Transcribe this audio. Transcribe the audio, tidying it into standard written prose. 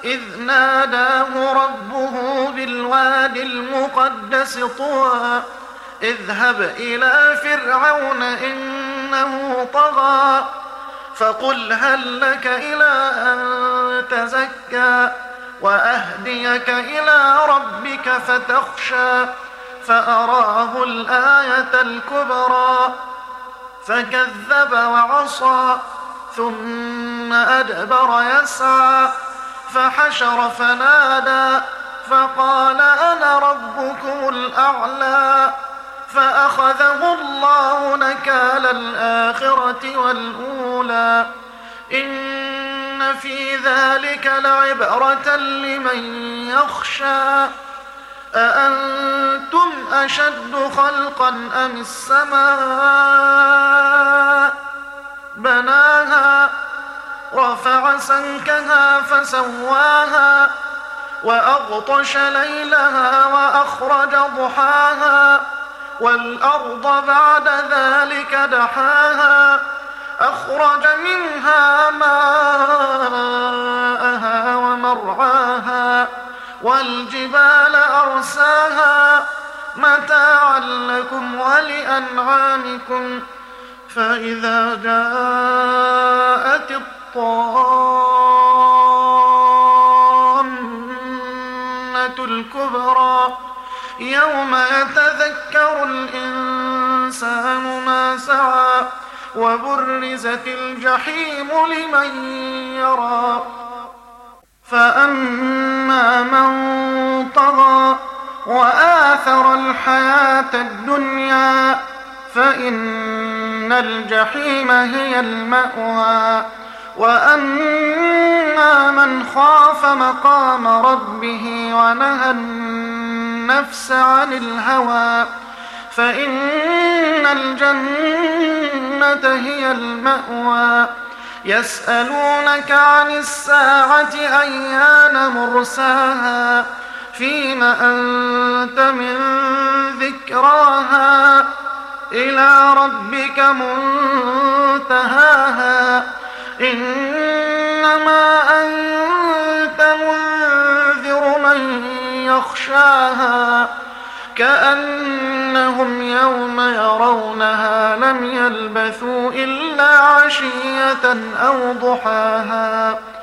إذ ناداه ربه بالوادي المقدس طوى اذهب إلى فرعون إنه طغى فقل هل لك إلى أن تزكى وأهديك إلى ربك فتخشى فأراه الآية الكبرى فكذب وعصى ثم أدبر يسعى فحشر فنادى فقال أنا ربكم الأعلى فأخذه الله نكال الآخرة والأولى إن في ذلك لعبرة لمن يخشى أأنتم أشد خلقا أم السماء بناها رفع سمكها فسواها وأغطش ليلها وأخرج ضحاها والأرض بعد ذلك دحاها أخرج منها ماءها ومرعاها والجبال أرساها متاعا لكم ولأنعامكم فإذا جاءت الطامة الكبرى يوم يتذكر الإنسان ما سعى وبرزت الجحيم لمن يرى فأما من طغى وآثر الحياة الدنيا فإن الجحيم هي المأوى وأما من خاف مقام ربه ونهى النفس عن الهوى فإن الجنة هي المأوى يسألونك عن الساعة أيان مرساها فيم أنت من ذكراها إلى ربك منتهاها إنما أنت منذر من يخشاها كأنهم يوم يرونها لم يلبثوا إلا عشية أو ضحاها